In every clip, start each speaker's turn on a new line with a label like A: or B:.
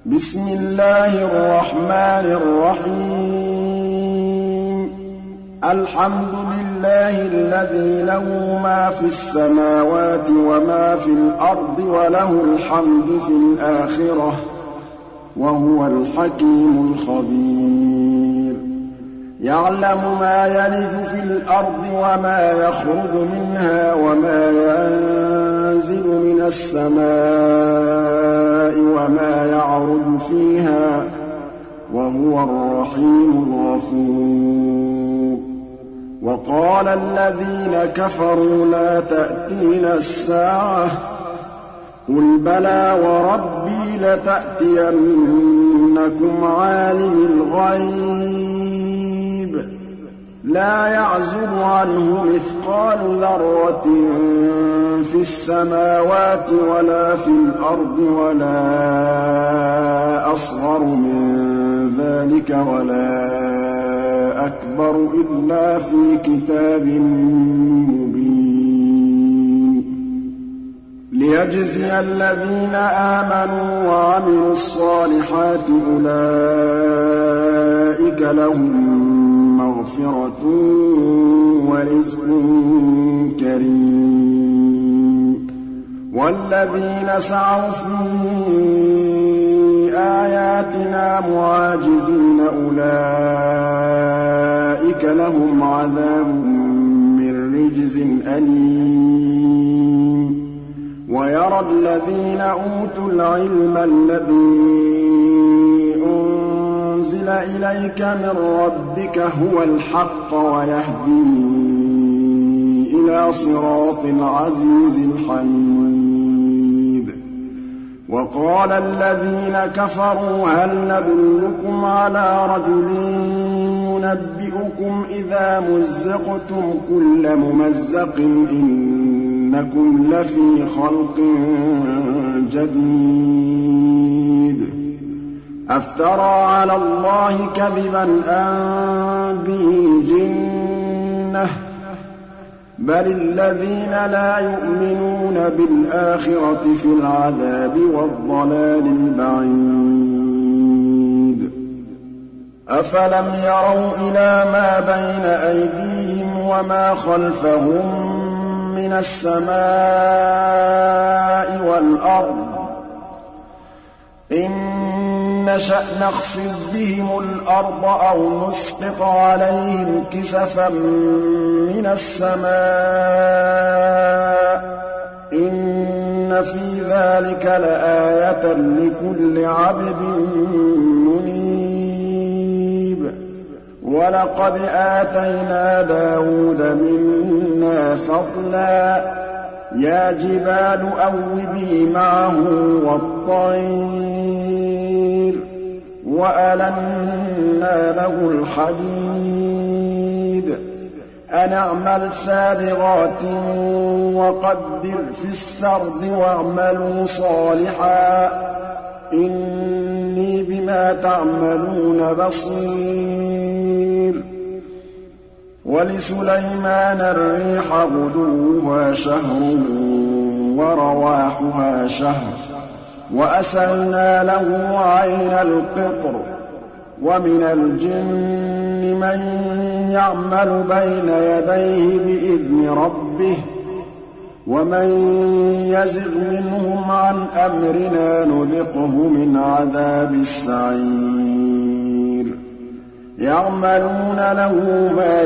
A: بسم الله الرحمن الرحيم الحمد لله الذي له ما في السماوات وما في الأرض وله الحمد في الآخرة وهو الحكيم الخبير يعلم ما يلج في الأرض وما يخرج منها وما ينزل من السماء وما يعرج فيها وهو الرحيم الغفور وقال الذين كفروا لا تأتينا الساعة قل بلى وربي لتأتينكم عالم الغيب لا يعزب عنه مثقال ذرة في السماوات ولا في الأرض ولا أصغر من ذلك ولا أكبر إلا في كتاب مبين ليجزي الذين آمنوا وعملوا الصالحات أولئك لهم مغفرة ورزق كريم والذين سعوا في آياتنا معاجزين أولئك لهم عذاب من رجز أليم ويرى الذين أوتوا العلم الذي أنزل إليك من ربك هو الحق ويهدي إلى صراط العزيز الحميد وقال الذين كفروا هل ندلكم على رجل ينبئكم إذا مزقتم كل ممزق إنكم لفي خلق جديد أفترى على الله كذبا أم به جنة بل الذين لا يؤمنون بالآخرة في العذاب والضلال البعيد أفلم يروا إلى ما بين أيديهم وما خلفهم من السماء والأرض إن نشأ نخسف بهم الأرض أو نسقط عليهم كسفا من السماء إن في ذلك لآية لكل عبد منيب ولقد آتينا داود منا فضلا يا جبال أوبي معه والطير وألنا له الحديد أن اعمل سابغات وقدر في السرد واعملوا صالحا إني بما تعملون بصير ولسليمان الريح غدوها شهر ورواحها شهر وأسلنا له عين القطر ومن الجن من يعمل بين يديه بإذن ربه ومن يزغ منهم عن أمرنا نذقه من عذاب السعير يعملون له ما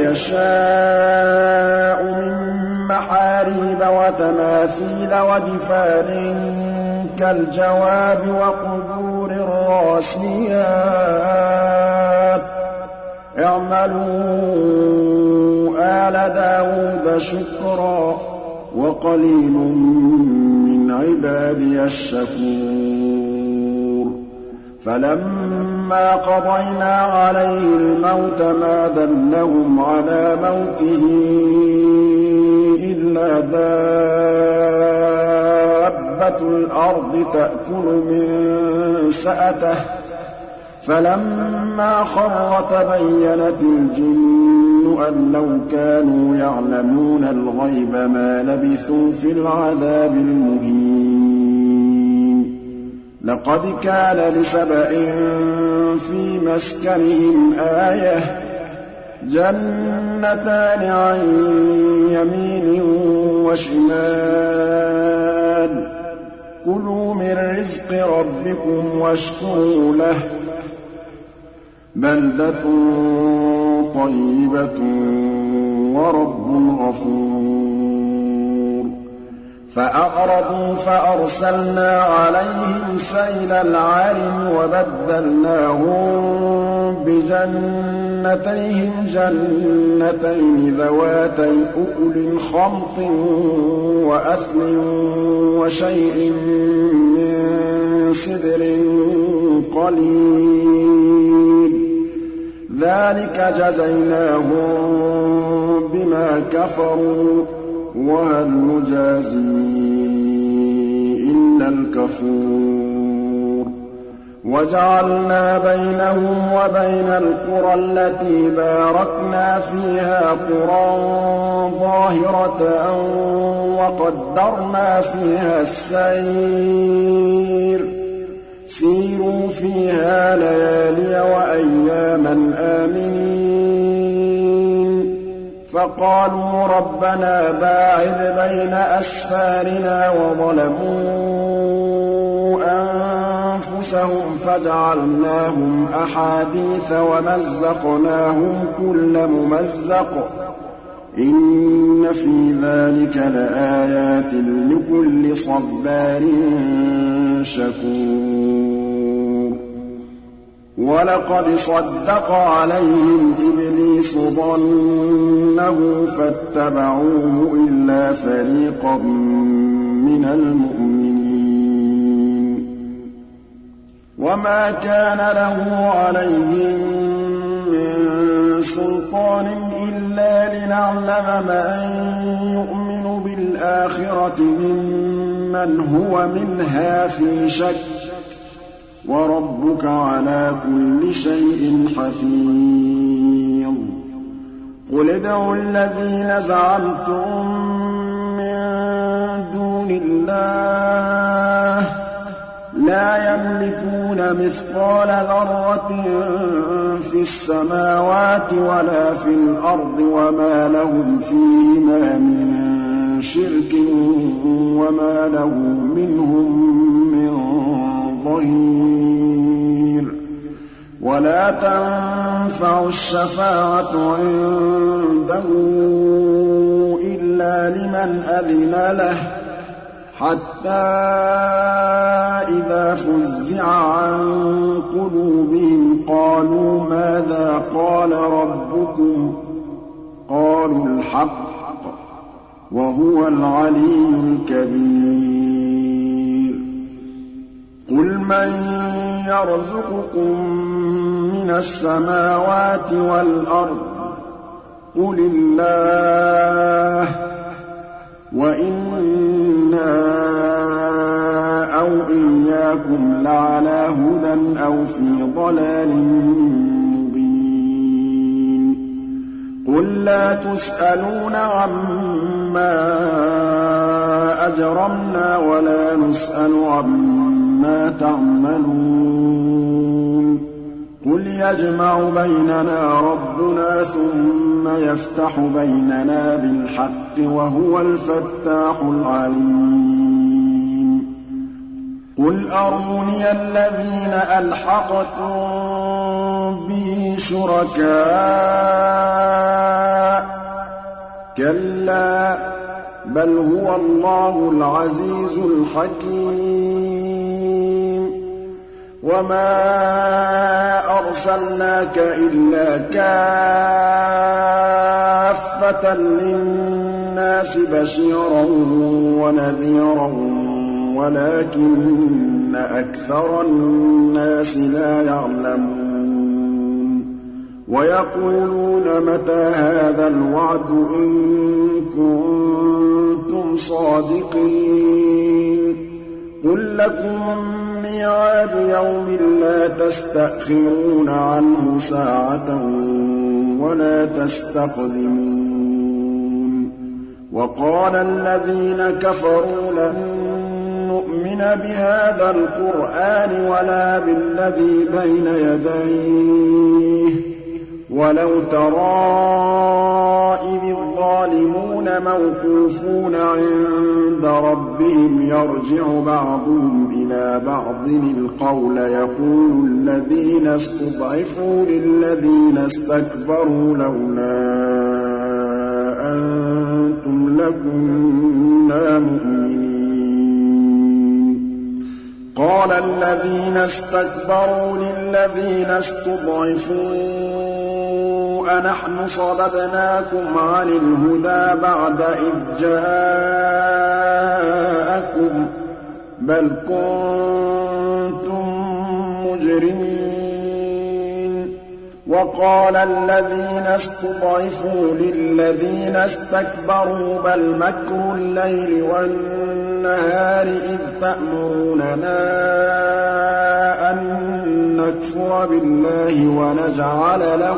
A: يشاء من محاريب وتماثيل وجفان كالجواب وقدور الراسيات اعملوا آل داود شكرا وقليل من عبادي الشكور فلما قضينا عليه الموت ما دلهم على موته إلا دابة الأرض تأكل من سأته فلما خر تبينت الجن أن لو كانوا يعلمون الغيب ما لبثوا في العذاب المهين لقد كان لسبإ في مسكنهم آية جنتان عن يمين وشمال كلوا من رزق ربكم واشكروا له بلدة طيبة ورب غفور فأعرضوا فأرسلنا عليهم سيل العرم وبدلناهم بجنتيهم جنتين ذواتي أكل خمط وأثل وشيء من سدر قليل ذلك جزيناهم بما كفروا وهل نجازي إلا الكفور وجعلنا بينهم وبين القرى التي باركنا فيها قرى ظاهرة وقدرنا فيها السير سيروا فيها ليالي وأياما آمنين فقالوا ربنا باعد بين أسفارنا وظلموا أنفسهم فجعلناهم أحاديث ومزقناهم كل ممزق إن في ذلك لآيات لكل صبار شكور ولقد صدق عليهم إبليس ظنه فاتبعوه إلا فريقا من المؤمنين وما كان له عليهم من سلطان إلا لنعلم من يؤمن بالآخرة ممن هو منها في شك وربك على كل شيء حفيظ قل ادعوا الذين زعمتم من دون الله لا يملكون مثقال ذرة في السماوات ولا في الأرض وما لهم فيهما من شرك وما له منهم من ظهير ولا تنفع الشفاعة عنده إلا لمن أذن له حتى إذا فزع عن قلوبهم قالوا ماذا قال ربكم قالوا الحق وهو العلي الكبير قل من يرزقكم من السماوات والأرض قل الله وإنا أو إياكم لعلى هدى أو في ضلال مبين قل لا تسألون عما أجرمنا ولا نسأل عما تعملون قل يجمع بيننا ربنا ثم يفتح بيننا بالحق وهو الفتاح العليم قل أروني الذين ألحقتم به شركاء كلا بل هو الله العزيز الحكيم وما أرسلناك إلا كافة للناس بشيرا ونذيرا ولكن أكثر الناس لا يعلمون ويقولون متى هذا الوعد إن كنتم صادقين قل لكم ميعاد يوم لا تستأخرون عنه ساعة ولا تستقدمون وقال الذين كفروا لن نؤمن يؤمن بهذا القرآن ولا بالذي بين يديه ولو ترى إذ الظالمون موقوفون عند ربهم يرجع بعضهم إلى بعض القول يقول الذين استضعفوا للذين استكبروا لولا أنتم لكنا مؤمنين قال الذين استكبروا للذين استضعفوا أنحن صددناكم عن الهدى بعد إذ جاءكم بل كنتم مجرمين وقال الذين استضعفوا للذين استكبروا بل مكر الليل والنهار إذ تأمروننا أن نكفر بالله ونجعل له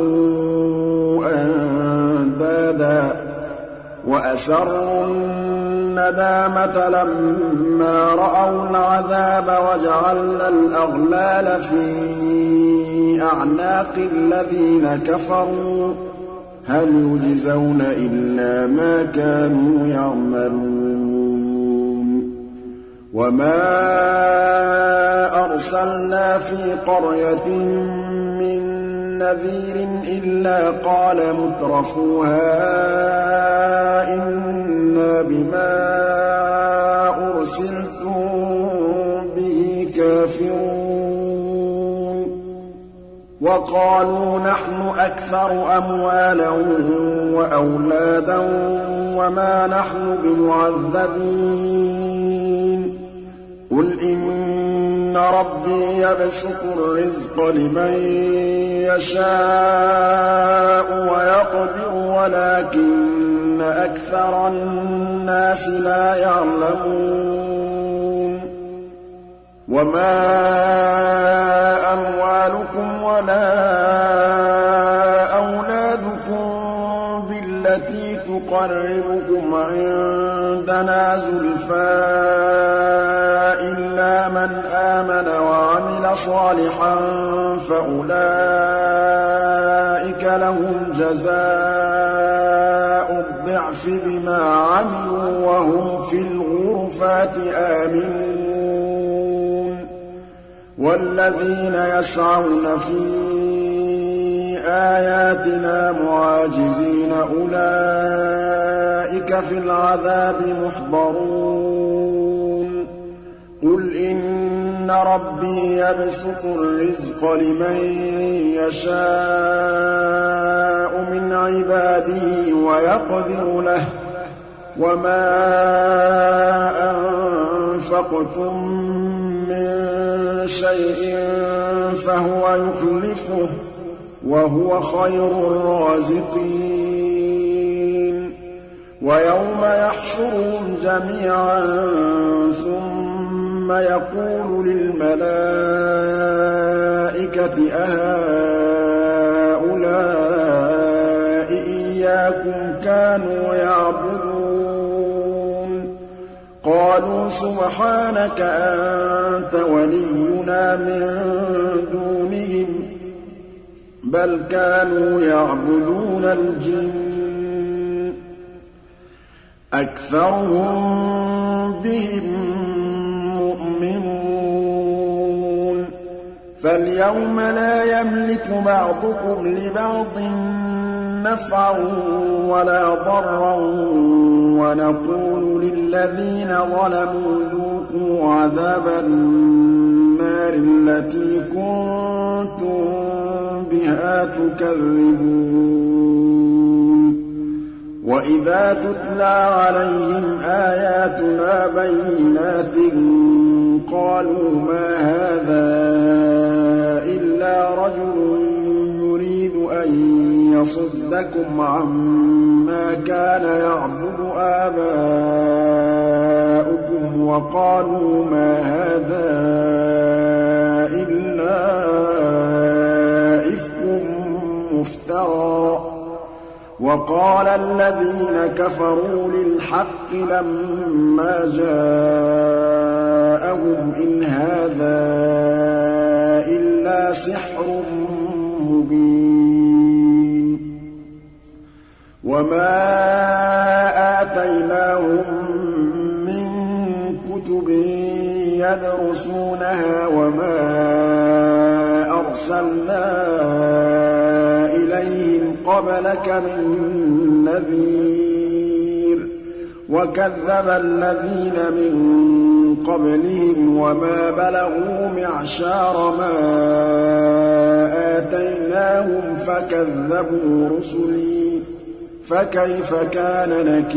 A: أندادا وأسروا الندامة لما رأوا العذاب وجعلنا الأغلال في أعناق الذين كفروا هل يجزون إلا ما كانوا يعملون وما أرسلنا في قرية من نذير إلا قال مترفوها إنا بما أرسلتم به كافرون وقالوا نحن أكثر أموالا وأولادا وما نحن بمعذبين قل إن ربي يبسط الرزق لمن يشاء ويقدر ولكن أكثر الناس لا يعلمون وما أموالكم ولا أولادكم بالتي تقربكم عندنا زلفى إلا من آمن وعمل صالحا فأولئك لهم جزاء الضعف بما عملوا وهم في الغرفات آمنون والذين يسعون في آياتنا معاجزين أولئك في العذاب محضرون قل إن ربي يبسط الرزق لمن يشاء من عباده ويقدر له وما أنفقتم من شيء فهو يخلفه وهو خير الرازقين ويوم يحشرهم جميعا ثم يقول للملائكة أهؤلاء إياكم كانوا يعبدون قالوا سبحانك أنت ولينا من دونهم بل كانوا يعبدون الجن أكثرهم بهم مؤمنون فاليوم لا يملك بعضكم لبعض نفعا ولا ضرا ونقول للذين ظلموا ذوقوا عذاب النار التي كنتم بها تكذبون وإذا تتلى عليهم آياتنا بينات قالوا ما هذا إلا رجل يريد أن يصدكم عما كان يعبد آباؤكم وقالوا ما هذا إلا إفك مفترى وقال الذين كفروا للحق لما جاءهم جاءهم إن هذا إلا سحر مبين وما آتيناهم من كتب يدرسونها وما أرسلنا إليهم قبلك من نذير وكذب الذين من قبلهم وما بلغوا معشار ما آتيناهم فكذبوا رسلي فكيف كان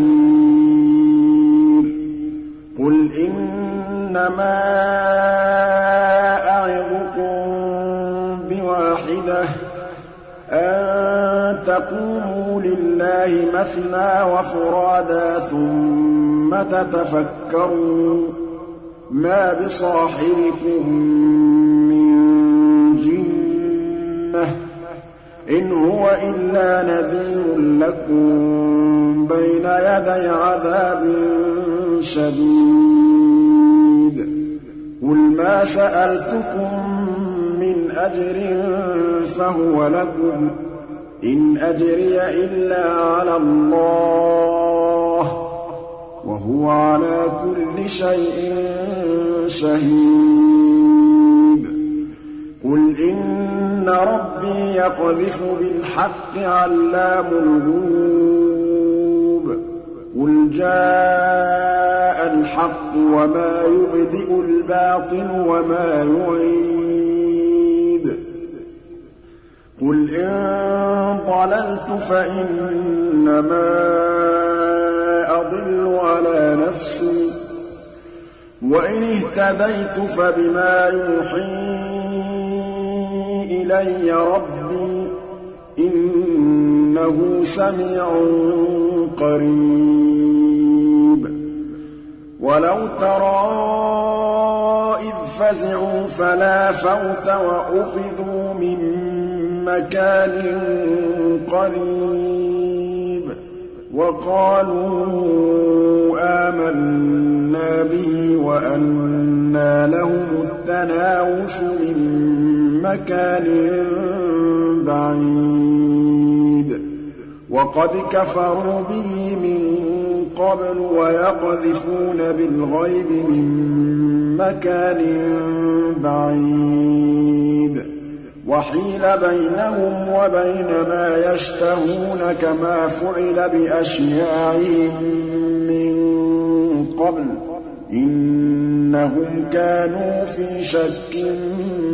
A: نكير قل إنما أعظكم بواحدة أن تقوموا لله مثنى وفرادا ثم تتفكروا ما بصاحبكم من جنة إن هو إلا نذير لكم بين يدي عذاب شديد قل ما سألتكم من أجر فهو لكم إن أجري إلا على الله وهو على كل شيء شهيد قل إن ربي يقذف بالحق علام الغيوب قل جاء الحق وما يبدئ الباطل وما يعيد قل إن ضللت فإنما أضل على نفسي وإن اهتديت فبما يوحي إلي ربي إنه سميع قريب ولو ترى إذ فزعوا فلا فوت وأخذوا من مكان قريب وقالوا آمنا به وأنى لهم التناوش من مكان بعيد وقد كفروا به من قبل ويقذفون بالغيب من مكان بعيد وحيل بينهم وبين ما يشتهون كما فعل بأشياعهم من قبل إنهم كانوا في شك